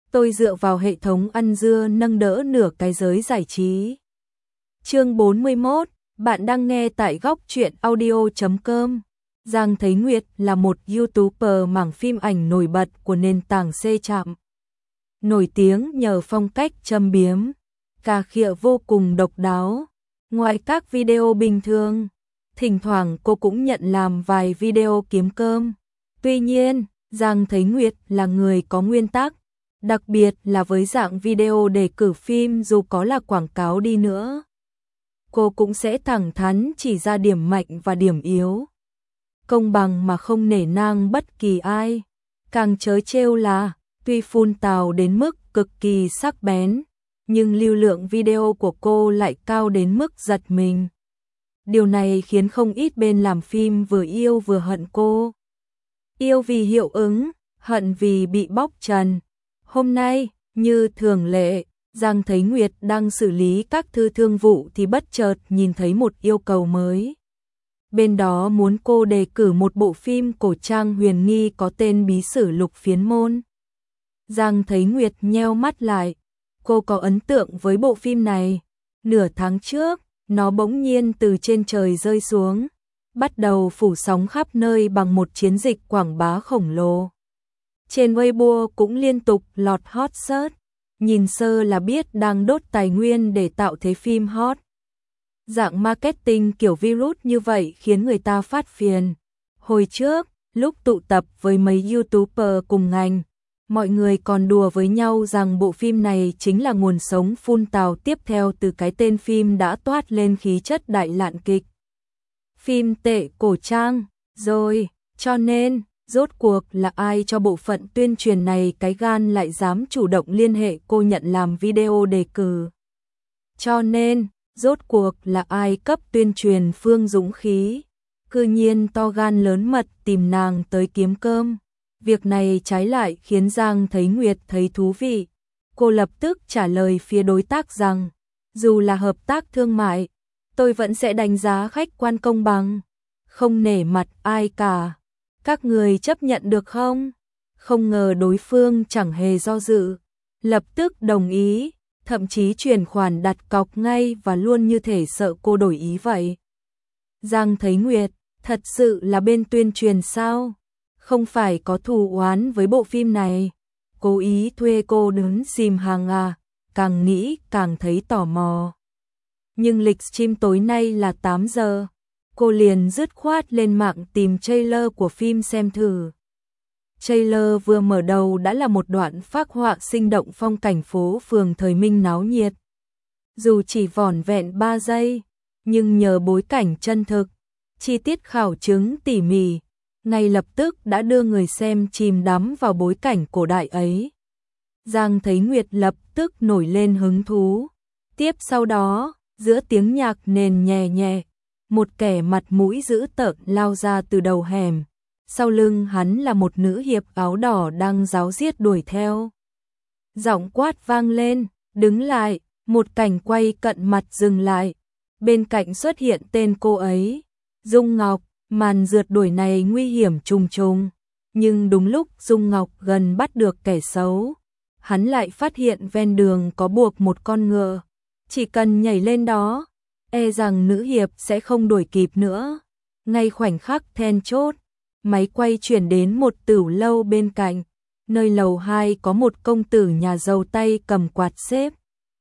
tôi dựa vào hệ thống ăn dưa nâng đỡ nửa cái giới giải trí. Chương 41, bạn đang nghe tại góc truyện audio.com. Giang Thấy Nguyệt là một YouTuber mảng phim ảnh nổi bật của nền tảng C-Trạm. Nổi tiếng nhờ phong cách châm biếm, cà khịa vô cùng độc đáo. Ngoài các video bình thường, thỉnh thoảng cô cũng nhận làm vài video kiếm cơm. Tuy nhiên, Giang Thấy Nguyệt là người có nguyên tắc, đặc biệt là với dạng video đề cử phim dù có là quảng cáo đi nữa. Cô cũng sẽ thẳng thắn chỉ ra điểm mạnh và điểm yếu. Công bằng mà không nể nang bất kỳ ai. Càng trớ trêu là, tuy phun tào đến mức cực kỳ sắc bén, nhưng lưu lượng video của cô lại cao đến mức giật mình. Điều này khiến không ít bên làm phim vừa yêu vừa hận cô. Yêu vì hiệu ứng, hận vì bị bóc trần. Hôm nay, như thường lệ, Giang Thấy Nguyệt đang xử lý các thư thương vụ thì bất chợt nhìn thấy một yêu cầu mới. Bên đó muốn cô đề cử một bộ phim cổ trang huyền nghi có tên Bí sử Lục Phiến Môn. Giang Thấy Nguyệt nheo mắt lại. Cô có ấn tượng với bộ phim này. Nửa tháng trước, nó bỗng nhiên từ trên trời rơi xuống, bắt đầu phủ sóng khắp nơi bằng một chiến dịch quảng bá khổng lồ. Trên Weibo cũng liên tục lọt hot search, nhìn sơ là biết đang đốt tài nguyên để tạo thế phim hot. Dạng marketing kiểu virus như vậy khiến người ta phát phiền. Hồi trước, lúc tụ tập với mấy YouTuber cùng ngành, mọi người còn đùa với nhau rằng bộ phim này chính là nguồn sống phun tào tiếp theo từ cái tên phim đã toát lên khí chất đại lạn kịch. Phim tệ cổ trang, rồi, cho nên, rốt cuộc là ai cho bộ phận tuyên truyền này cái gan lại dám chủ động liên hệ cô nhận làm video đề cử. Cho nên, rốt cuộc là ai cấp tuyên truyền Phương dũng khí, cư nhiên to gan lớn mật tìm nàng tới kiếm cơm. Việc này trái lại khiến Giang Thấy Nguyệt thấy thú vị. Cô lập tức trả lời phía đối tác rằng, dù là hợp tác thương mại, tôi vẫn sẽ đánh giá khách quan công bằng, không nể mặt ai cả. Các người chấp nhận được không? Không ngờ đối phương chẳng hề do dự, lập tức đồng ý, thậm chí chuyển khoản đặt cọc ngay và luôn như thể sợ cô đổi ý vậy. Giang Thấy Nguyệt, thật sự là bên tuyên truyền sao? Không phải có thù oán với bộ phim này, cố ý thuê cô đứng xem hàng à, càng nghĩ càng thấy tò mò. Nhưng lịch stream tối nay là 8 giờ, cô liền dứt khoát lên mạng tìm trailer của phim xem thử. Trailer vừa mở đầu đã là một đoạn phác họa sinh động phong cảnh phố phường thời Minh náo nhiệt. Dù chỉ vỏn vẹn 3 giây, nhưng nhờ bối cảnh chân thực, chi tiết khảo chứng tỉ mỉ, ngay lập tức đã đưa người xem chìm đắm vào bối cảnh cổ đại ấy. Giang Thấy Nguyệt lập tức nổi lên hứng thú. Tiếp sau đó, giữa tiếng nhạc nền nhẹ nhẹ, một kẻ mặt mũi dữ tợn lao ra từ đầu hẻm. Sau lưng hắn là một nữ hiệp áo đỏ đang ráo riết đuổi theo. Giọng quát vang lên, đứng lại, một cảnh quay cận mặt dừng lại. Bên cạnh xuất hiện tên cô ấy, Dung Ngọc. Màn rượt đuổi này nguy hiểm trùng trùng, nhưng đúng lúc Dung Ngọc gần bắt được kẻ xấu, hắn lại phát hiện ven đường có buộc một con ngựa. Chỉ cần nhảy lên đó, e rằng nữ hiệp sẽ không đuổi kịp nữa. Ngay khoảnh khắc then chốt, máy quay chuyển đến một tửu lâu bên cạnh, nơi lầu 2 có một công tử nhà giàu tay cầm quạt xếp,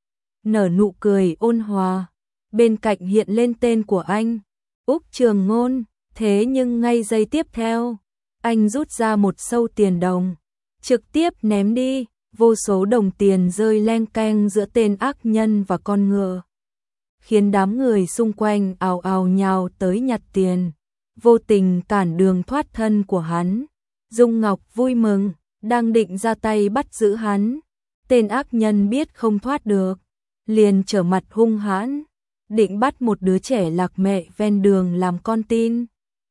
nở nụ cười ôn hòa. Bên cạnh hiện lên tên của anh, Úc Trường Ngôn. Thế nhưng ngay giây tiếp theo, anh rút ra một xâu tiền đồng, trực tiếp ném đi, vô số đồng tiền rơi leng keng giữa tên ác nhân và con ngựa, khiến đám người xung quanh ào ào nhào tới nhặt tiền, vô tình cản đường thoát thân của hắn. Dung Ngọc vui mừng, đang định ra tay bắt giữ hắn, tên ác nhân biết không thoát được, liền trở mặt hung hãn, định bắt một đứa trẻ lạc mẹ ven đường làm con tin.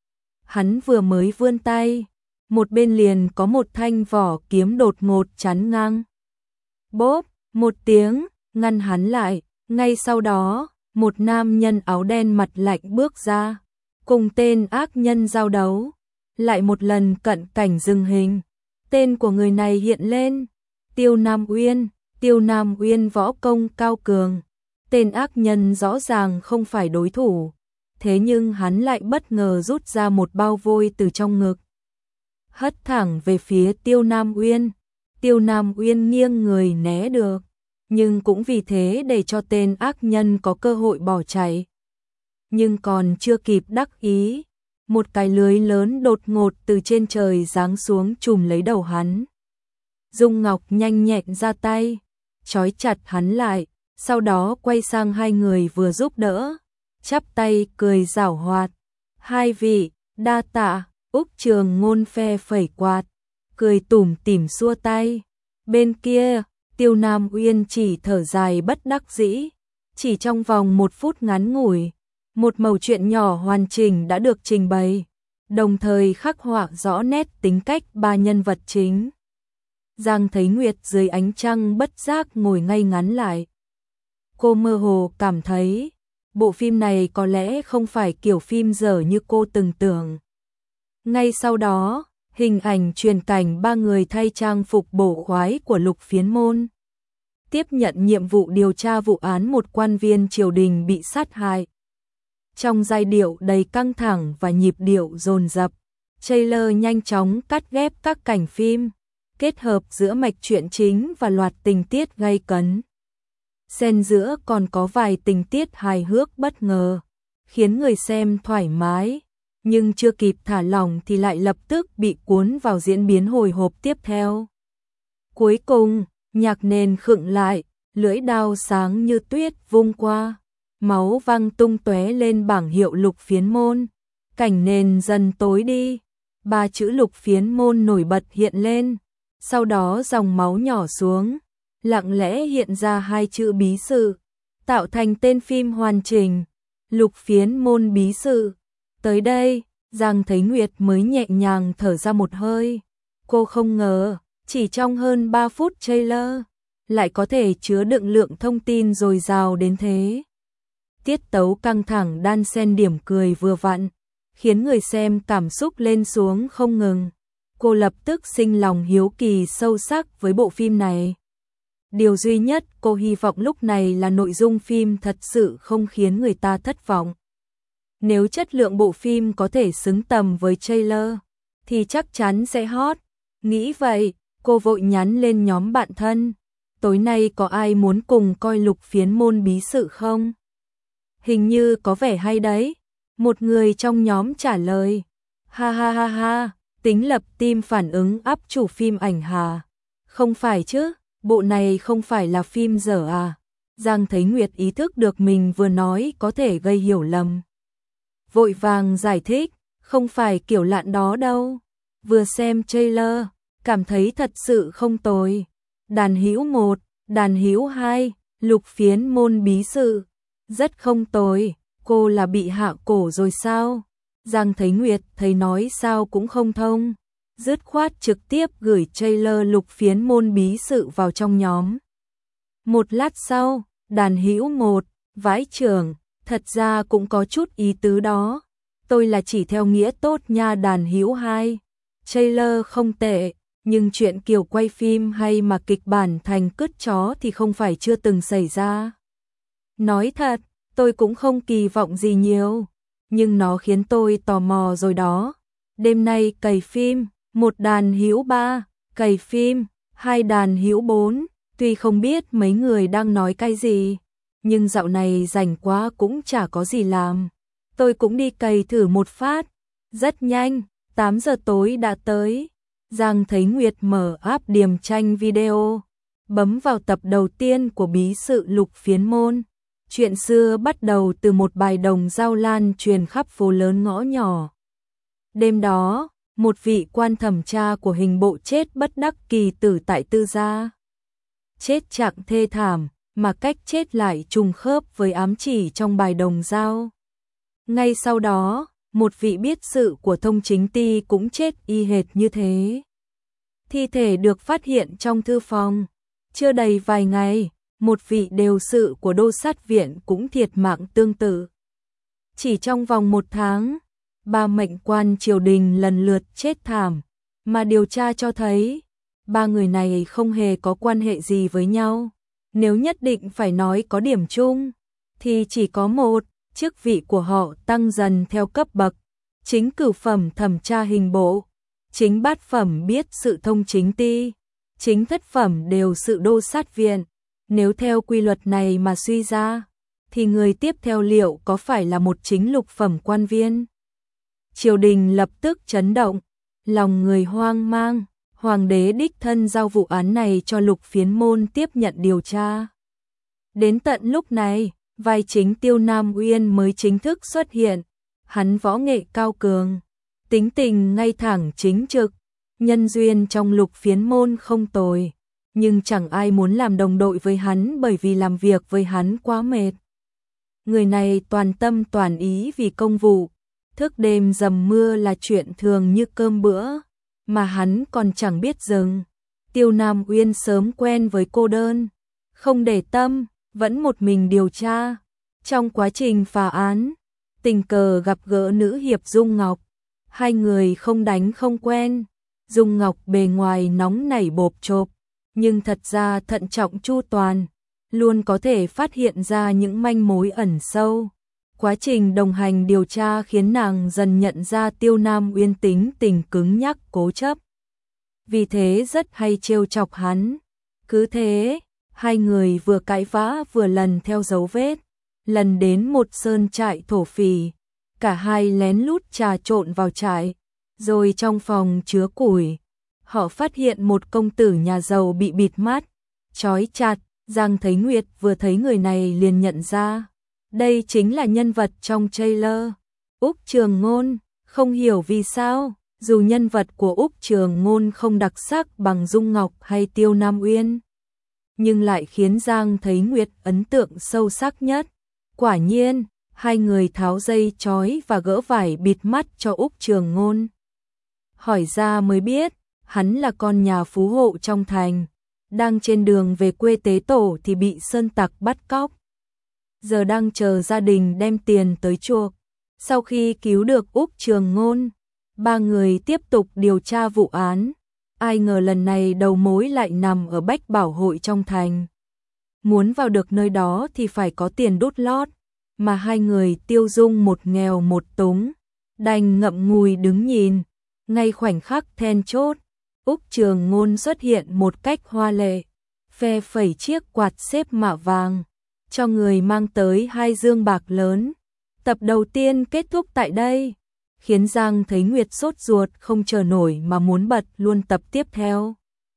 Hắn vừa mới vươn tay, một bên liền có một thanh vỏ kiếm đột ngột chắn ngang. Bốp, một tiếng, ngăn hắn lại, ngay sau đó, một nam nhân áo đen mặt lạnh bước ra, cùng tên ác nhân giao đấu, lại một lần cận cảnh dừng hình. Tên của người này hiện lên, Tiêu Nam Uyên võ công cao cường, tên ác nhân rõ ràng không phải đối thủ, thế nhưng hắn lại bất ngờ rút ra một bao vôi từ trong ngực, hất thẳng về phía Tiêu Nam Uyên. Tiêu Nam Uyên nghiêng người né được, nhưng cũng vì thế để cho tên ác nhân có cơ hội bỏ chạy. Nhưng còn chưa kịp đắc ý, một cái lưới lớn đột ngột từ trên trời giáng xuống trùm lấy đầu hắn. Dung Ngọc nhanh nhẹn ra tay, trói chặt hắn lại, sau đó quay sang hai người vừa giúp đỡ, chắp tay cười giảo hoạt. Hai vị, đa tạ. Úc Trường Ngôn phe phẩy quạt, cười tủm tỉm xua tay. Bên kia, Tiêu Nam Uyên chỉ thở dài bất đắc dĩ. Chỉ trong vòng 1 phút ngắn ngủi, một mẩu chuyện nhỏ hoàn chỉnh đã được trình bày, đồng thời khắc họa rõ nét tính cách ba nhân vật chính. Giang Thấy Nguyệt dưới ánh trăng bất giác ngồi ngay ngắn lại. Cô mơ hồ cảm thấy, bộ phim này có lẽ không phải kiểu phim dở như cô từng tưởng. Ngay sau đó, hình ảnh truyền cảnh ba người thay trang phục bổ khoái của Lục Phiến Môn, tiếp nhận nhiệm vụ điều tra vụ án một quan viên triều đình bị sát hại. Trong giai điệu đầy căng thẳng và nhịp điệu dồn dập, trailer nhanh chóng cắt ghép các cảnh phim, kết hợp giữa mạch truyện chính và loạt tình tiết gay cấn. Xen giữa còn có vài tình tiết hài hước bất ngờ, khiến người xem thoải mái, nhưng chưa kịp thả lỏng thì lại lập tức bị cuốn vào diễn biến hồi hộp tiếp theo. Cuối cùng, nhạc nền khựng lại, lưỡi đao sáng như tuyết vung qua, máu văng tung tóe lên bảng hiệu Lục Phiến Môn. Cảnh nền dần tối đi, 3 chữ Lục Phiến Môn nổi bật hiện lên, sau đó dòng máu nhỏ xuống, lặng lẽ hiện ra 2 chữ bí sự, tạo thành tên phim hoàn chỉnh, Lục Phiến Môn bí sự. Tới đây, Giang Thấy Nguyệt mới nhẹ nhàng thở ra một hơi. Cô không ngờ, chỉ trong hơn 3 phút trailer, lại có thể chứa đựng lượng thông tin dồi dào đến thế. Tiết tấu căng thẳng đan xen điểm cười vừa vặn, khiến người xem cảm xúc lên xuống không ngừng. Cô lập tức sinh lòng hiếu kỳ sâu sắc với bộ phim này. Điều duy nhất cô hy vọng lúc này là nội dung phim thật sự không khiến người ta thất vọng. Nếu chất lượng bộ phim có thể xứng tầm với trailer, thì chắc chắn sẽ hot. Nghĩ vậy, cô vội nhắn lên nhóm bạn thân. Tối nay có ai muốn cùng coi Lục Phiến Môn bí sự không? Hình như có vẻ hay đấy. Một người trong nhóm trả lời. Ha ha ha ha, tính lập team phản ứng áp chủ phim ảnh hà. Không phải chứ, bộ này không phải là phim dở à? Giang Thấy Nguyệt ý thức được mình vừa nói có thể gây hiểu lầm. Vội vàng giải thích, không phải kiểu lạn đó đâu. Vừa xem trailer, cảm thấy thật sự không tồi. Đàn hữu 1, đàn hữu 2, Lục Phiến Môn bí sự. Rất không tồi, cô là bị hạ cổ rồi sao? Giang Thấy Nguyệt thấy nói sao cũng không thông. Dứt khoát trực tiếp gửi trailer Lục Phiến Môn bí sự vào trong nhóm. Một lát sau, đàn hữu 1, vãi chưởng, thật ra cũng có chút ý tứ đó. Tôi là chỉ theo nghĩa tốt nha. Đàn hữu 2, trailer không tệ, nhưng chuyện kiểu quay phim hay mà kịch bản thành cứt chó thì không phải chưa từng xảy ra. Nói thật, tôi cũng không kỳ vọng gì nhiều, nhưng nó khiến tôi tò mò rồi đó. Đêm nay cày phim, 1 đàn hữu 3, cày phim, 2 đàn hữu 4, tuy không biết mấy người đang nói cái gì, nhưng dạo này rảnh quá cũng chả có gì làm. Tôi cũng đi cày thử một phát. Rất nhanh, 8 giờ tối đã tới. Giang Thấy Nguyệt mở app Điềm Tranh Video, bấm vào tập đầu tiên của bí sự Lục Phiến Môn. Chuyện xưa bắt đầu từ một bài đồng dao lan truyền khắp phố lớn ngõ nhỏ. Đêm đó, một vị quan thẩm tra của hình bộ chết bất đắc kỳ tử tại tư gia. Chết trạng thê thảm, mà cách chết lại trùng khớp với ám chỉ trong bài đồng dao. Ngay sau đó, một vị biết sự của Thông Chính Ty cũng chết y hệt như thế. Thi thể được phát hiện trong thư phòng. Chưa đầy vài ngày, một vị đều sự của đô sát viện cũng thiệt mạng tương tự. Chỉ trong vòng 1 tháng, 3 mệnh quan triều đình lần lượt chết thảm, mà điều tra cho thấy ba người này không hề có quan hệ gì với nhau. Nếu nhất định phải nói có điểm chung, thì chỉ có một, chức vị của họ tăng dần theo cấp bậc. Chính cửu phẩm thẩm tra hình bộ, chính bát phẩm biết sự thông chính ty, chính thất phẩm đều sự đô sát viện. Nếu theo quy luật này mà suy ra, thì người tiếp theo liệu có phải là một chính lục phẩm quan viên? Triều đình lập tức chấn động, lòng người hoang mang, hoàng đế đích thân giao vụ án này cho Lục Phiến Môn tiếp nhận điều tra. Đến tận lúc này, vai chính Tiêu Nam Uyên mới chính thức xuất hiện, hắn võ nghệ cao cường, tính tình ngay thẳng chính trực, nhân duyên trong Lục Phiến Môn không tồi, nhưng chẳng ai muốn làm đồng đội với hắn bởi vì làm việc với hắn quá mệt. Người này toàn tâm toàn ý vì công vụ, thức đêm dầm mưa là chuyện thường như cơm bữa, mà hắn còn chẳng biết dừng. Tiêu Nam Uyên sớm quen với cô đơn, không để tâm, vẫn một mình điều tra. Trong quá trình phá án, tình cờ gặp gỡ nữ hiệp Dung Ngọc, hai người không đánh không quen. Dung Ngọc bề ngoài nóng nảy bộp chộp, nhưng thật ra thận trọng chu toàn, luôn có thể phát hiện ra những manh mối ẩn sâu. Quá trình đồng hành điều tra khiến nàng dần nhận ra Tiêu Nam Uyên tính tình cứng nhắc cố chấp. Vì thế rất hay trêu chọc hắn. Cứ thế, hai người vừa cãi vã vừa lần theo dấu vết, lần đến một sơn trại thổ phỉ, cả hai lén lút trà trộn vào trại, rồi trong phòng chứa củi, họ phát hiện một công tử nhà giàu bị bịt mắt, trói chặt. Giang Thấy Nguyệt vừa thấy người này liền nhận ra, đây chính là nhân vật trong trailer, Úc Trường Ngôn. Không hiểu vì sao, dù nhân vật của Úc Trường Ngôn không đặc sắc bằng Dung Ngọc hay Tiêu Nam Uyên, nhưng lại khiến Giang Thấy Nguyệt ấn tượng sâu sắc nhất. Quả nhiên, hai người tháo dây trói và gỡ vải bịt mắt cho Úc Trường Ngôn. Hỏi ra mới biết, hắn là con nhà phú hộ trong thành, đang trên đường về quê tế tổ thì bị sơn tặc bắt cóc. Giờ đang chờ gia đình đem tiền tới chuộc. Sau khi cứu được Úc Trường Ngôn, ba người tiếp tục điều tra vụ án. Ai ngờ lần này đầu mối lại nằm ở Bách Bảo Hội trong thành. Muốn vào được nơi đó thì phải có tiền đút lót, mà hai người Tiêu Dung một nghèo một túng, đành ngậm ngùi đứng nhìn. Ngay khoảnh khắc then chốt, Úc Trường Ngôn xuất hiện một cách hoa lệ, phe phẩy chiếc quạt xếp mạ vàng, cho người mang tới 2 dương bạc lớn. Tập đầu tiên kết thúc tại đây, khiến Giang Thấy Nguyệt sốt ruột không chờ nổi mà muốn bật luôn tập tiếp theo.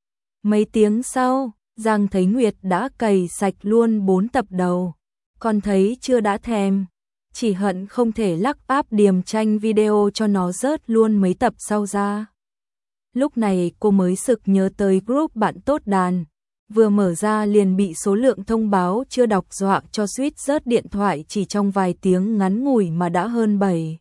Mấy tiếng sau, Giang Thấy Nguyệt đã cày sạch luôn 4 tập đầu, còn thấy chưa đã thèm, chỉ hận không thể lắc áp điềm tranh video cho nó rớt luôn mấy tập sau ra. Lúc này cô mới sực nhớ tới group bạn tốt đàn, vừa mở ra liền bị số lượng thông báo chưa đọc dọa cho suýt rớt điện thoại chỉ trong vài tiếng ngắn ngủi mà đã hơn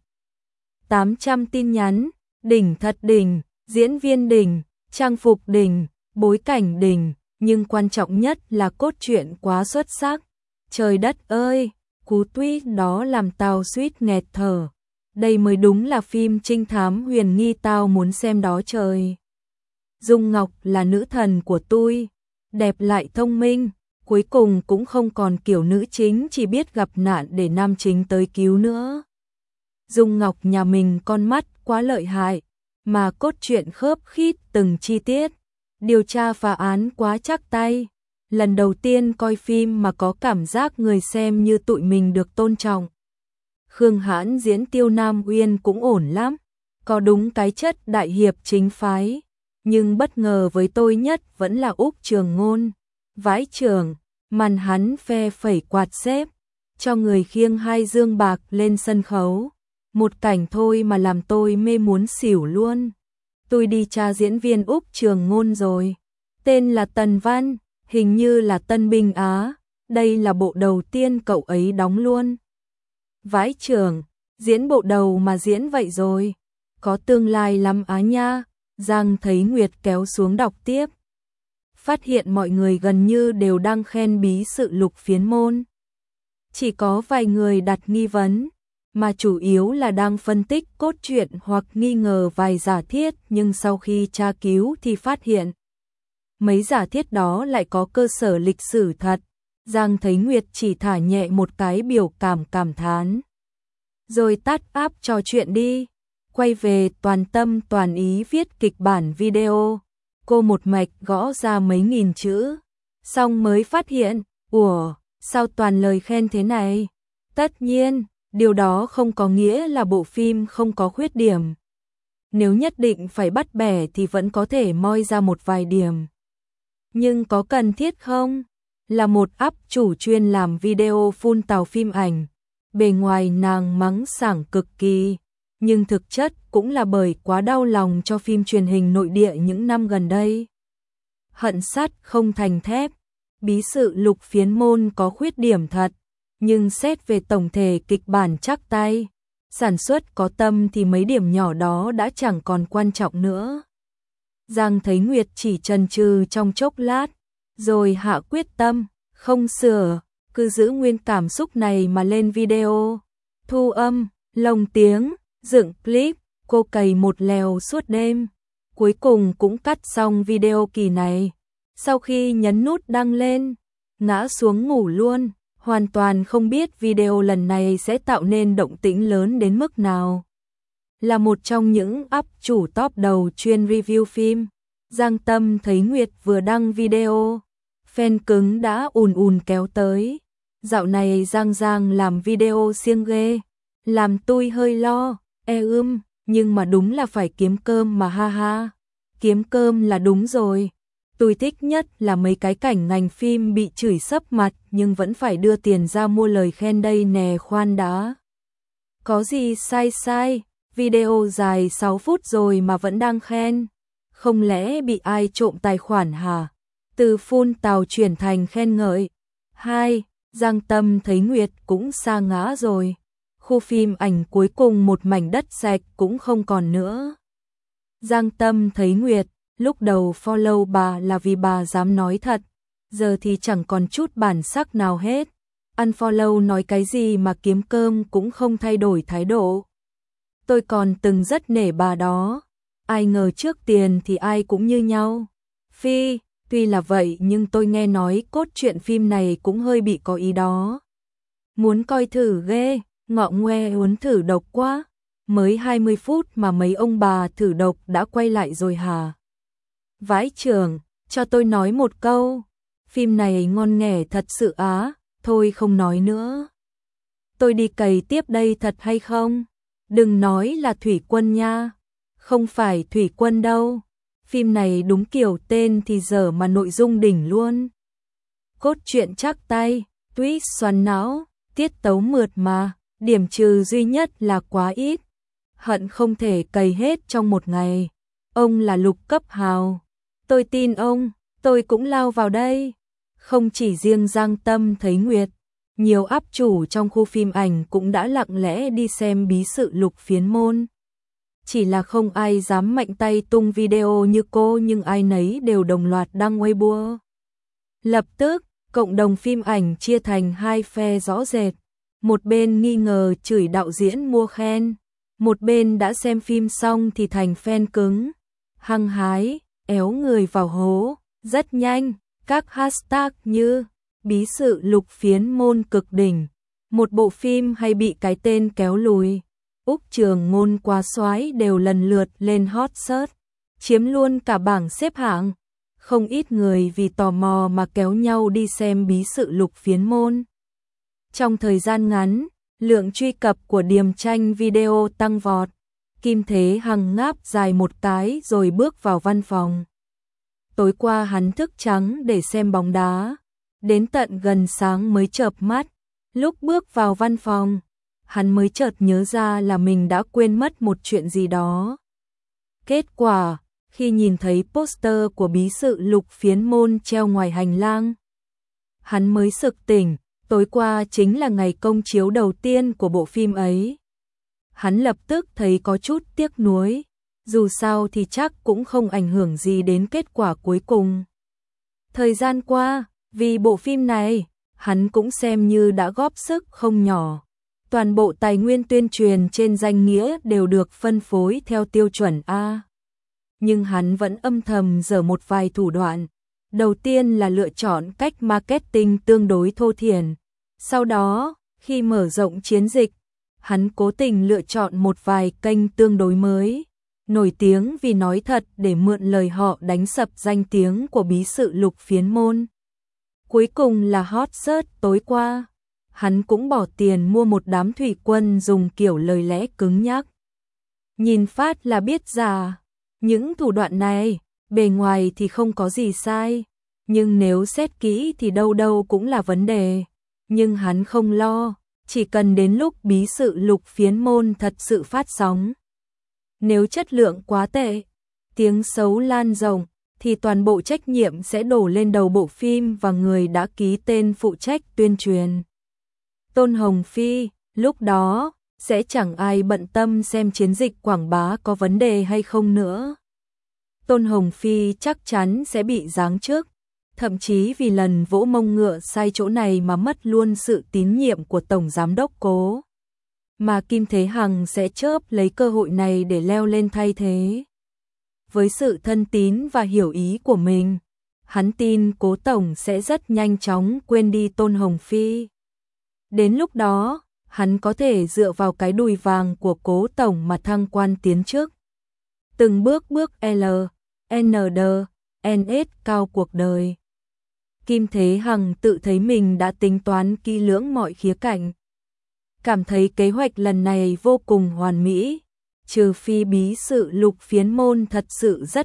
700-800 tin nhắn. Đỉnh thật đỉnh, diễn viên đỉnh, trang phục đỉnh, bối cảnh đỉnh, nhưng quan trọng nhất là cốt truyện quá xuất sắc. Trời đất ơi, cú tweet đó làm tao suýt nghẹt thở. Đây mới đúng là phim trinh thám huyền nghi tao muốn xem đó trời. Dung Ngọc là nữ thần của tôi, đẹp lại thông minh, cuối cùng cũng không còn kiểu nữ chính chỉ biết gặp nạn để nam chính tới cứu nữa. Dung Ngọc nhà mình con mắt quá lợi hại, mà cốt truyện khớp khít từng chi tiết, điều tra phá án quá chắc tay. Lần đầu tiên coi phim mà có cảm giác người xem như tụi mình được tôn trọng. Khương Hãn diễn Tiêu Nam Uyên cũng ổn lắm, có đúng cái chất đại hiệp chính phái, nhưng bất ngờ với tôi nhất vẫn là Úc Trường Ngôn. Vãi chưởng, màn hắn phe phẩy quạt xếp, cho người khiêng 2 dương bạc lên sân khấu. Một cảnh thôi mà làm tôi mê muốn xỉu luôn. Tôi đi tra diễn viên Úc Trường Ngôn rồi. Tên là Tần Văn, hình như là Tân Binh Á. Đây là bộ đầu tiên cậu ấy đóng luôn. Vãi chưởng, diễn bộ đầu mà diễn vậy rồi. Có tương lai lắm á nha. Giang Thấy Nguyệt kéo xuống đọc tiếp. Phát hiện mọi người gần như đều đang khen bí sự Lục Phiến Môn. Chỉ có vài người đặt nghi vấn, mà chủ yếu là đang phân tích cốt truyện hoặc nghi ngờ vài giả thiết, nhưng sau khi tra cứu thì phát hiện mấy giả thiết đó lại có cơ sở lịch sử thật. Giang Thấy Nguyệt chỉ thả nhẹ một cái biểu cảm thán. Rồi tắt app trò chuyện đi. Quay về toàn tâm toàn ý viết kịch bản video. Cô một mạch gõ ra mấy nghìn chữ. Xong mới phát hiện, ủa, sao toàn lời khen thế này? Tất nhiên, điều đó không có nghĩa là bộ phim không có khuyết điểm. Nếu nhất định phải bắt bẻ thì vẫn có thể moi ra một vài điểm. Nhưng có cần thiết không? Là một app chủ chuyên làm video phun tào phim ảnh. Bề ngoài nàng mắng sảng cực kỳ, nhưng thực chất cũng là bởi quá đau lòng cho phim truyền hình nội địa những năm gần đây. Hận sắt không thành thép, Bí sự Lục Phiến Môn có khuyết điểm thật, nhưng xét về tổng thể kịch bản chắc tay, sản xuất có tâm thì mấy điểm nhỏ đó đã chẳng còn quan trọng nữa. Giang Thấy Nguyệt chỉ chần chừ trong chốc lát, rồi hạ quyết tâm, không sửa, cứ giữ nguyên cảm xúc này mà lên video. Thu âm, lồng tiếng, dựng clip, cô cày một lèo suốt đêm. Cuối cùng cũng cắt xong video kỳ này. Sau khi nhấn nút đăng lên, ngã xuống ngủ luôn, hoàn toàn không biết video lần này sẽ tạo nên động tĩnh lớn đến mức nào. Là một trong những up chủ top đầu chuyên review phim, Giang Thấy Nguyệt vừa đăng video, fan cứng đã ùn kéo tới. Dạo này Giang làm video siêng ghê, làm tôi hơi lo, nhưng mà đúng là phải kiếm cơm mà ha ha. Kiếm cơm là đúng rồi. Tôi thích nhất là mấy cái cảnh ngành phim bị chửi sấp mặt nhưng vẫn phải đưa tiền ra mua lời khen đây nè, khoan đã. Có gì sai, video dài 6 phút rồi mà vẫn đang khen. Không lẽ bị ai trộm tài khoản hả? Từ phun tào chuyển thành khen ngợi. 2. Giang Thấy Nguyệt cũng sa ngã rồi. Khu phim ảnh cuối cùng một mảnh đất sạch cũng không còn nữa. Giang Thấy Nguyệt, lúc đầu follow bà là vì bà dám nói thật, giờ thì chẳng còn chút bản sắc nào hết. Unfollow nói cái gì mà kiếm cơm cũng không thay đổi thái độ. Tôi còn từng rất nể bà đó, ai ngờ trước tiền thì ai cũng như nhau. Phi, tuy là vậy nhưng tôi nghe nói cốt truyện phim này cũng hơi bị có ý đó. Muốn coi thử ghê, ngọ ngoe muốn thử độc quá. Mới 20 phút mà mấy ông bà thử độc đã quay lại rồi hả? Vãi chưởng, cho tôi nói một câu. Phim này ngon nghẻ thật sự á, thôi không nói nữa. Tôi đi cày tiếp đây thật hay không? Đừng nói là Thủy Quân nha. Không phải Thủy Quân đâu. Phim này đúng kiểu tên thì dở mà nội dung đỉnh luôn. Cốt truyện chắc tay, twist xoắn não, tiết tấu mượt mà, điểm trừ duy nhất là quá ít. Hận không thể cày hết trong một ngày. Ông là lục cấp hào. Tôi tin ông, tôi cũng lao vào đây. Không chỉ riêng Giang Thấy Nguyệt, nhiều up chủ trong khu phim ảnh cũng đã lặng lẽ đi xem Bí sự Lục Phiến Môn. Chỉ là không ai dám mạnh tay tung video như cô, nhưng ai nấy đều đồng loạt đăng Weibo. Lập tức, cộng đồng phim ảnh chia thành hai phe rõ rệt. Một bên nghi ngờ chửi đạo diễn mua khen, một bên đã xem phim xong thì thành fan cứng, hăng hái, éo người vào hố. Rất nhanh, các hashtag như Bí sự Lục Phiến Môn cực đỉnh, một bộ phim hay bị cái tên kéo lùi, Úc Trường Ngôn quá soái đều lần lượt lên hot search, chiếm luôn cả bảng xếp hạng. Không ít người vì tò mò mà kéo nhau đi xem Bí sự Lục Phiến Môn. Trong thời gian ngắn, lượng truy cập của Điềm Tranh Video tăng vọt. Kim Thế Hằng ngáp dài một cái rồi bước vào văn phòng. Tối qua hắn thức trắng để xem bóng đá, đến tận gần sáng mới chợp mắt. Lúc bước vào văn phòng, hắn mới chợt nhớ ra là mình đã quên mất một chuyện gì đó. Kết quả, khi nhìn thấy poster của Bí sự Lục Phiến Môn treo ngoài hành lang, hắn mới sực tỉnh, tối qua chính là ngày công chiếu đầu tiên của bộ phim ấy. Hắn lập tức thấy có chút tiếc nuối, dù sao thì chắc cũng không ảnh hưởng gì đến kết quả cuối cùng. Thời gian qua, vì bộ phim này, hắn cũng xem như đã góp sức không nhỏ. Toàn bộ tài nguyên tuyên truyền trên danh nghĩa đều được phân phối theo tiêu chuẩn A. Nhưng hắn vẫn âm thầm giở một vài thủ đoạn, Đầu tiên là lựa chọn cách marketing tương đối thô thiển. Sau đó, khi mở rộng chiến dịch, hắn cố tình lựa chọn một vài kênh tương đối mới, nổi tiếng vì nói thật để mượn lời họ đánh sập danh tiếng của bí sự Lục Phiến Môn. Cuối cùng là hot search tối qua. Hắn cũng bỏ tiền mua một đám thủy quân dùng kiểu lời lẽ cứng nhắc. Nhìn phát là biết giả. Những thủ đoạn này, bề ngoài thì không có gì sai, nhưng nếu xét kỹ thì đâu đâu cũng là vấn đề. Nhưng hắn không lo, chỉ cần đến lúc bí sự Lục Phiến Môn thật sự phát sóng. Nếu chất lượng quá tệ, tiếng xấu lan rộng, thì toàn bộ trách nhiệm sẽ đổ lên đầu bộ phim và người đã ký tên phụ trách tuyên truyền. Tôn Hồng Phi, lúc đó, sẽ chẳng ai bận tâm xem chiến dịch quảng bá có vấn đề hay không nữa. Tôn Hồng Phi chắc chắn sẽ bị giáng chức, thậm chí vì lần vỗ mông ngựa sai chỗ này mà mất luôn sự tín nhiệm của Tổng Giám đốc Cố. Mà Kim Thế Hằng sẽ chớp lấy cơ hội này để leo lên thay thế. Với sự thân tín và hiểu ý của mình, hắn tin Cố Tổng sẽ rất nhanh chóng quên đi Tôn Hồng Phi. Đến lúc đó, hắn có thể dựa vào cái đùi vàng của Cố Tổng mà thăng quan tiến chức. Từng bước L, N, D, N, S cao cuộc đời. Kim Thế Hằng tự thấy mình đã tính toán kỹ lưỡng mọi khía cạnh. Cảm thấy kế hoạch lần này vô cùng hoàn mỹ, trừ phi bí sự Lục Phiến Môn thật sự rất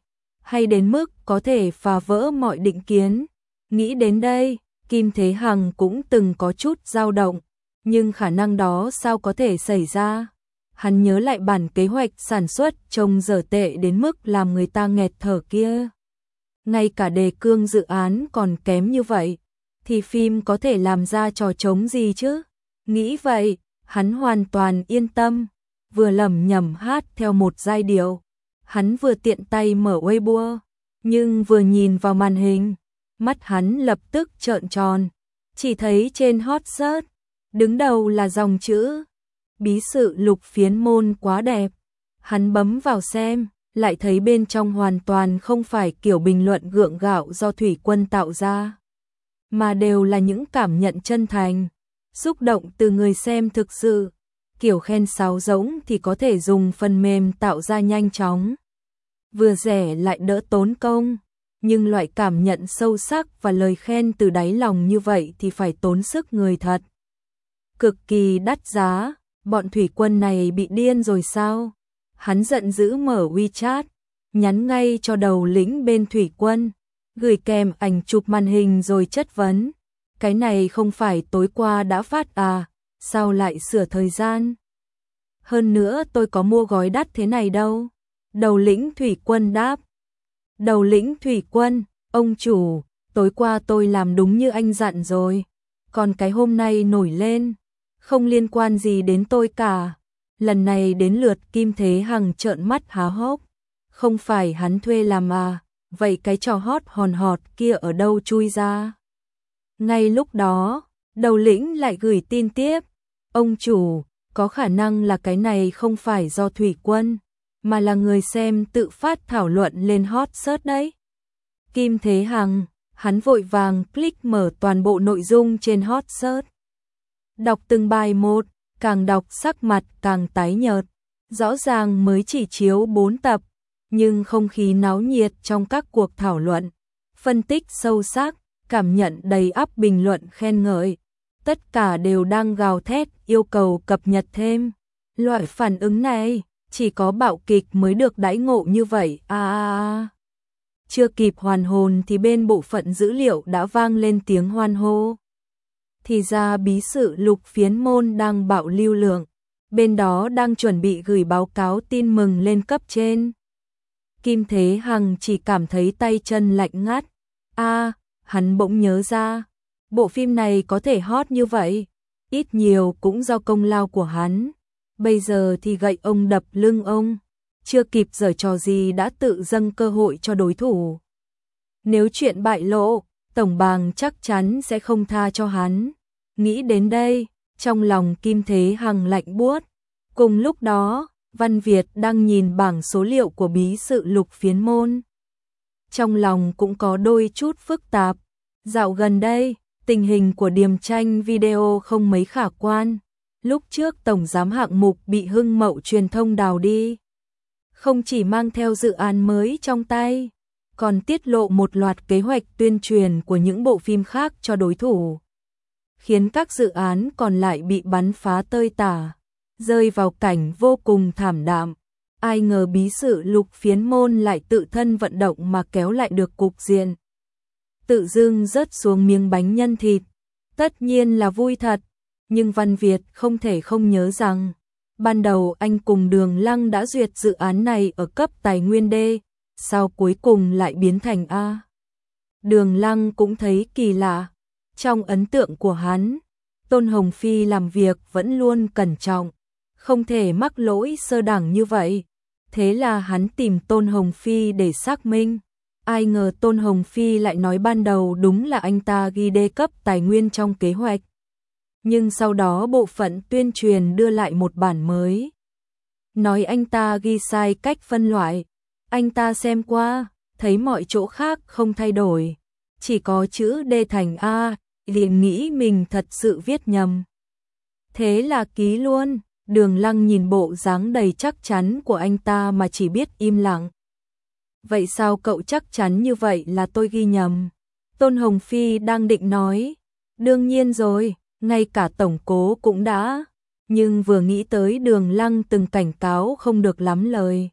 hay đến mức có thể phá vỡ mọi định kiến. Nghĩ đến đây, Kim Thế Hằng cũng từng có chút dao động, nhưng khả năng đó sao có thể xảy ra. Hắn nhớ lại bản kế hoạch sản xuất trông dở tệ đến mức làm người ta nghẹt thở kia. Ngay cả đề cương dự án còn kém như vậy, thì phim có thể làm ra trò trống gì chứ? Nghĩ vậy, hắn hoàn toàn yên tâm, vừa lẩm nhẩm hát theo một giai điệu. Hắn vừa tiện tay mở Weibo, nhưng vừa nhìn vào màn hình, mắt hắn lập tức trợn tròn, chỉ thấy trên hot search, đứng đầu là dòng chữ bí sự Lục Phiến Môn quá đẹp. Hắn bấm vào xem, lại thấy bên trong hoàn toàn không phải kiểu bình luận gượng gạo do thủy quân tạo ra, mà đều là những cảm nhận chân thành, xúc động từ người xem thực sự. Kiểu khen sáo rỗng thì có thể dùng phần mềm tạo ra nhanh chóng, vừa rẻ lại đỡ tốn công, nhưng loại cảm nhận sâu sắc và lời khen từ đáy lòng như vậy thì phải tốn sức người thật. Cực kỳ đắt giá, bọn thủy quân này bị điên rồi sao? Hắn giận dữ mở WeChat, nhắn ngay cho đầu lĩnh bên thủy quân, gửi kèm ảnh chụp màn hình rồi chất vấn. Cái này không phải tối qua đã phát à, sao lại sửa thời gian? Hơn nữa tôi có mua gói đắt thế này đâu. Đầu lĩnh thủy quân đáp. Đầu lĩnh thủy quân, ông chủ, tối qua tôi làm đúng như anh dặn rồi. Còn cái hôm nay nổi lên, không liên quan gì đến tôi cả. Lần này đến lượt Kim Thế Hằng trợn mắt há hốc. Không phải hắn thuê làm à, vậy cái trò hót hòn họt kia ở đâu chui ra? Ngay lúc đó, đầu lĩnh lại gửi tin tiếp. Ông chủ, có khả năng là cái này không phải do thủy quân, mà là người xem tự phát thảo luận lên hot search đấy. Kim Thế Hằng, hắn vội vàng click mở toàn bộ nội dung trên hot search. Đọc từng bài một, càng đọc sắc mặt càng tái nhợt. Rõ ràng mới chỉ chiếu 4 tập, nhưng không khí náo nhiệt trong các cuộc thảo luận, phân tích sâu sắc, cảm nhận đầy ắp bình luận khen ngợi. Tất cả đều đang gào thét yêu cầu cập nhật thêm. Loại phản ứng này, chỉ có bạo kịch mới được đãi ngộ như vậy. Chưa kịp hoàn hồn thì bên bộ phận dữ liệu đã vang lên tiếng hoan hô. Thì ra bí sự Lục Phiến Môn đang bạo lưu lượng, bên đó đang chuẩn bị gửi báo cáo tin mừng lên cấp trên. Kim Thế Hằng chỉ cảm thấy tay chân lạnh ngắt. Hắn bỗng nhớ ra, bộ phim này có thể hot như vậy, ít nhiều cũng do công lao của hắn. Bây giờ thì gậy ông đập lưng ông, chưa kịp giở trò gì đã tự dâng cơ hội cho đối thủ. Nếu chuyện bại lộ, tổng bàng chắc chắn sẽ không tha cho hắn. Nghĩ đến đây, trong lòng Kim Thế Hằng lạnh buốt. Cùng lúc đó, Văn Việt đang nhìn bảng số liệu của bí sự Lục Phiến Môn. trong lòng cũng có đôi chút phức tạp. Dạo gần đây, tình hình của Điềm Tranh Video không mấy khả quan. Lúc trước tổng giám hạng mục bị Hưng Mậu Truyền thông đào đi. Không chỉ mang theo dự án mới trong tay, còn tiết lộ một loạt kế hoạch tuyên truyền của những bộ phim khác cho đối thủ, khiến các dự án còn lại bị bắn phá tơi tả, rơi vào cảnh vô cùng thảm đạm. Ai ngờ bí sự Lục Phiến Môn lại tự thân vận động mà kéo lại được cục diện. Tự dưng rớt xuống miếng bánh nhân thịt, tất nhiên là vui thật, nhưng Văn Việt không thể không nhớ rằng, ban đầu anh cùng Đường Lăng đã duyệt dự án này ở cấp tài nguyên D, sao cuối cùng lại biến thành A. Đường Lăng cũng thấy kỳ lạ, trong ấn tượng của hắn, Tôn Hồng Phi làm việc vẫn luôn cẩn trọng, không thể mắc lỗi sơ đẳng như vậy. Thế là hắn tìm Tôn Hồng Phi để xác minh. Ai ngờ Tôn Hồng Phi lại nói ban đầu đúng là anh ta ghi D cấp tài nguyên trong kế hoạch. Nhưng sau đó bộ phận tuyên truyền đưa lại một bản mới. Nói anh ta ghi sai cách phân loại. Anh ta xem qua, thấy mọi chỗ khác không thay đổi. Chỉ có chữ D thành A, liền nghĩ mình thật sự viết nhầm. Thế là ký luôn. Đường Lăng nhìn bộ dáng đầy chắc chắn của anh ta mà chỉ biết im lặng. Vậy sao cậu chắc chắn như vậy là tôi ghi nhầm? Tôn Hồng Phi đang định nói. Đương nhiên rồi, ngay cả tổng cố cũng đã. Nhưng vừa nghĩ tới Đường Lăng từng cảnh cáo không được lắm lời,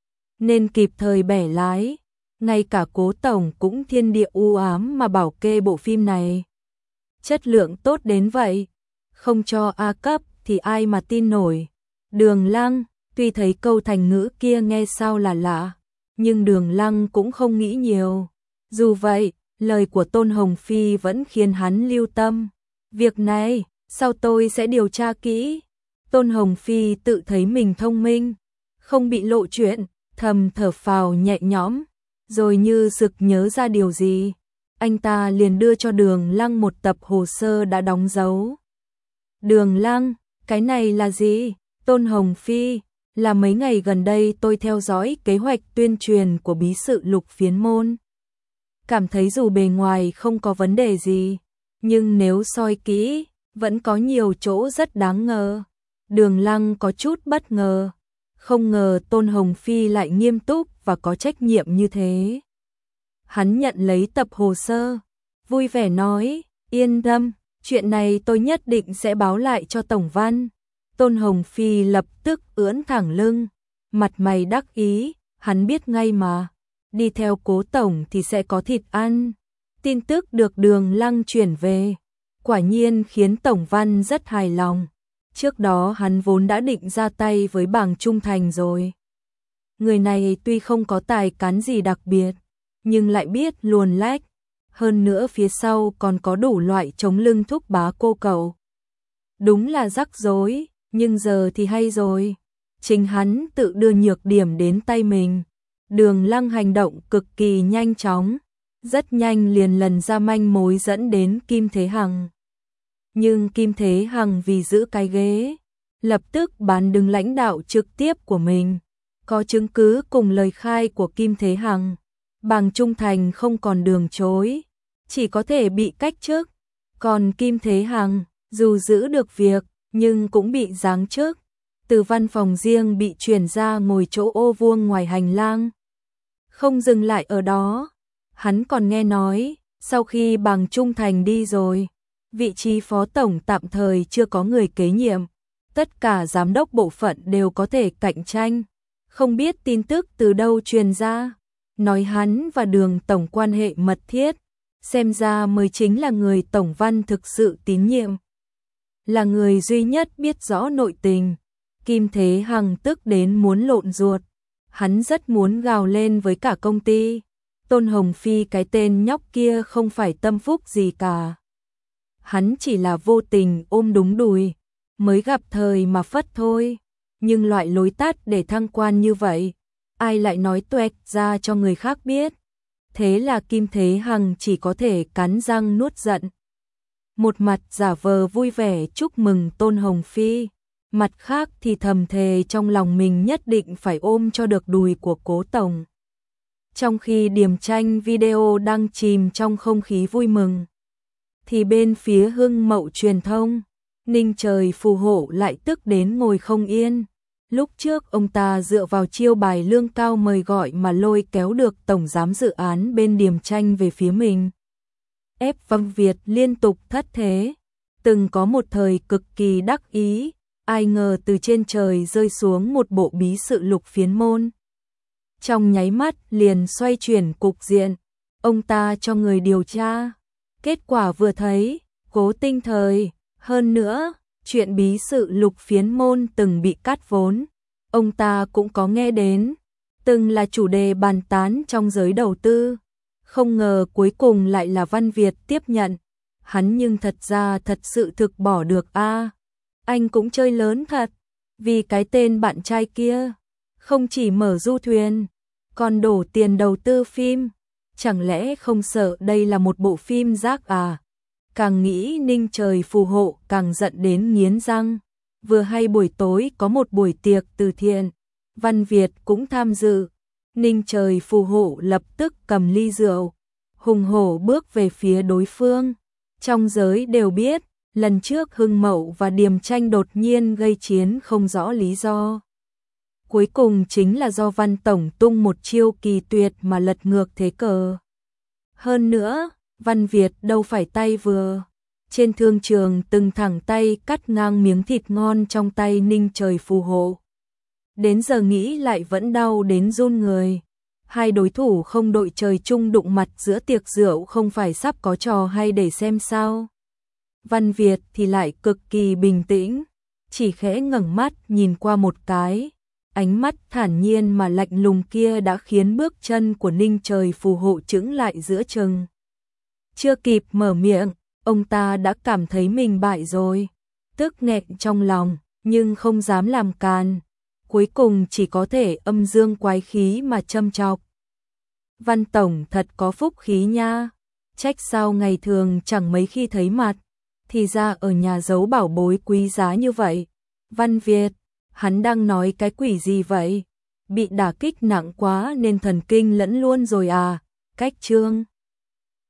nên kịp thời bẻ lái. Ngay cả cố tổng cũng thiên địa u ám mà bảo kê bộ phim này. Chất lượng tốt đến vậy, không cho A cấp thì ai mà tin nổi. Đường Lăng, tuy thấy câu thành ngữ kia nghe sao là lạ, nhưng Đường Lăng cũng không nghĩ nhiều. Dù vậy, lời của Tôn Hồng Phi vẫn khiến hắn lưu tâm. Việc này, sau tôi sẽ điều tra kỹ. Tôn Hồng Phi tự thấy mình thông minh, không bị lộ chuyện, thầm thở phào nhẹ nhõm, rồi như sực nhớ ra điều gì. Anh ta liền đưa cho Đường Lăng một tập hồ sơ đã đóng dấu. Đường Lăng, cái này là gì? Tôn Hồng Phi, là mấy ngày gần đây tôi theo dõi kế hoạch tuyên truyền của bí sự Lục Phiến Môn. Cảm thấy dù bề ngoài không có vấn đề gì, nhưng nếu soi kỹ, vẫn có nhiều chỗ rất đáng ngờ. Đường Lăng có chút bất ngờ, không ngờ Tôn Hồng Phi lại nghiêm túc và có trách nhiệm như thế. Hắn nhận lấy tập hồ sơ, vui vẻ nói, yên tâm, chuyện này tôi nhất định sẽ báo lại cho Tổng Văn. Tôn Hồng Phi lập tức ưỡn thẳng lưng, mặt mày đắc ý, hắn biết ngay mà, đi theo Cố Tổng thì sẽ có thịt ăn. Tin tức được Đường Lăng chuyển về, quả nhiên khiến Tổng Văn rất hài lòng. Trước đó hắn vốn đã định ra tay với Bàng Trung Thành rồi. Người này tuy không có tài cán gì đặc biệt, nhưng lại biết luồn lách. Hơn nữa phía sau còn có đủ loại chống lưng thúc bá cô cậu. Đúng là rắc rối, nhưng giờ thì hay rồi. Chính hắn tự đưa nhược điểm đến tay mình. Đường Lăng hành động cực kỳ nhanh chóng, rất nhanh liền lần ra manh mối dẫn đến Kim Thế Hằng. Nhưng Kim Thế Hằng vì giữ cái ghế, lập tức bán đứng lãnh đạo trực tiếp của mình. Có chứng cứ cùng lời khai của Kim Thế Hằng, Bàng Trung Thành không còn đường chối, chỉ có thể bị cách chức. Còn Kim Thế Hằng, dù giữ được việc, nhưng cũng bị giáng chức. Từ văn phòng riêng bị chuyển ra ngồi chỗ ô vuông ngoài hành lang. Không dừng lại ở đó, hắn còn nghe nói, sau khi Bàng Trung Thành đi rồi, vị trí phó tổng tạm thời chưa có người kế nhiệm, tất cả giám đốc bộ phận đều có thể cạnh tranh. Không biết tin tức từ đâu truyền ra, nói hắn và Đường tổng quan hệ mật thiết, xem ra mới chính là người Tổng Văn thực sự tín nhiệm, là người duy nhất biết rõ nội tình. Kim Thế Hằng tức đến muốn lộn ruột, hắn rất muốn gào lên với cả công ty. Tôn Hồng Phi cái tên nhóc kia không phải tâm phúc gì cả. Hắn chỉ là vô tình ôm đúng đùi, mới gặp thời mà phất thôi. Nhưng loại lối tắt để thăng quan như vậy, ai lại nói toẹt ra cho người khác biết. Thế là Kim Thế Hằng chỉ có thể cắn răng nuốt giận. Một mặt giả vờ vui vẻ chúc mừng Tôn Hồng Phi, mặt khác thì thầm thề trong lòng mình nhất định phải ôm cho được đùi của Cố Tổng. Trong khi Điềm Tranh video đang chìm trong không khí vui mừng, thì bên phía Hưng Mậu truyền thông, Ninh Trời phù hộ lại tức đến ngồi không yên. Lúc trước ông ta dựa vào chiêu bài lương cao mời gọi mà lôi kéo được tổng giám dự án bên Điềm Tranh về phía mình, ép Văn Việt liên tục thất thế. Từng có một thời cực kỳ đắc ý, ai ngờ từ trên trời rơi xuống một bộ bí sự Lục Phiến Môn. Trong nháy mắt liền xoay chuyển cục diện, ông ta cho người điều tra. Kết quả vừa thấy, Cố Tinh Thời, hơn nữa, chuyện bí sự Lục Phiến Môn từng bị cắt vốn, ông ta cũng có nghe đến, từng là chủ đề bàn tán trong giới đầu tư. Không ngờ cuối cùng lại là Văn Việt tiếp nhận. Hắn nhưng thật ra thật sự thực bỏ được a. Anh cũng chơi lớn thật, vì cái tên bạn trai kia, không chỉ mở du thuyền, còn đổ tiền đầu tư phim. Chẳng lẽ không sợ đây là một bộ phim rác à? Càng nghĩ Ninh Trời phù hộ càng giận đến nghiến răng. Vừa hay buổi tối có một buổi tiệc từ thiện, Văn Việt cũng tham dự. Ninh Trời phù hộ lập tức cầm ly rượu, hùng hổ bước về phía đối phương. Trong giới đều biết, lần trước Hưng Mậu và Điềm Tranh đột nhiên gây chiến không rõ lý do. Cuối cùng chính là do Văn Tổng tung một chiêu kỳ tuyệt mà lật ngược thế cờ. Hơn nữa, Văn Việt đâu phải tay vừa. Trên thương trường từng thẳng tay cắt ngang miếng thịt ngon trong tay Ninh Trời phù hộ. Đến giờ nghĩ lại vẫn đau đến run người. Hai đối thủ không đội trời chung đụng mặt giữa tiệc rượu không phải sắp có trò hay để xem sao. Văn Việt thì lại cực kỳ bình tĩnh, chỉ khẽ ngẩng mắt nhìn qua một cái. Ánh mắt thản nhiên mà lạnh lùng kia đã khiến bước chân của Ninh Trời phù hộ chững lại giữa chừng. Chưa kịp mở miệng, ông ta đã cảm thấy mình bại rồi. Tức nghẹn trong lòng, nhưng không dám làm càn. Cuối cùng chỉ có thể âm dương quái khí mà châm chọc. Văn Tổng thật có phúc khí nha. Trách sao ngày thường chẳng mấy khi thấy mặt, thì ra ở nhà giấu bảo bối quý giá như vậy. Văn Việt, hắn đang nói cái quỷ gì vậy? Bị đả kích nặng quá nên thần kinh lẫn luôn rồi à? Cách chương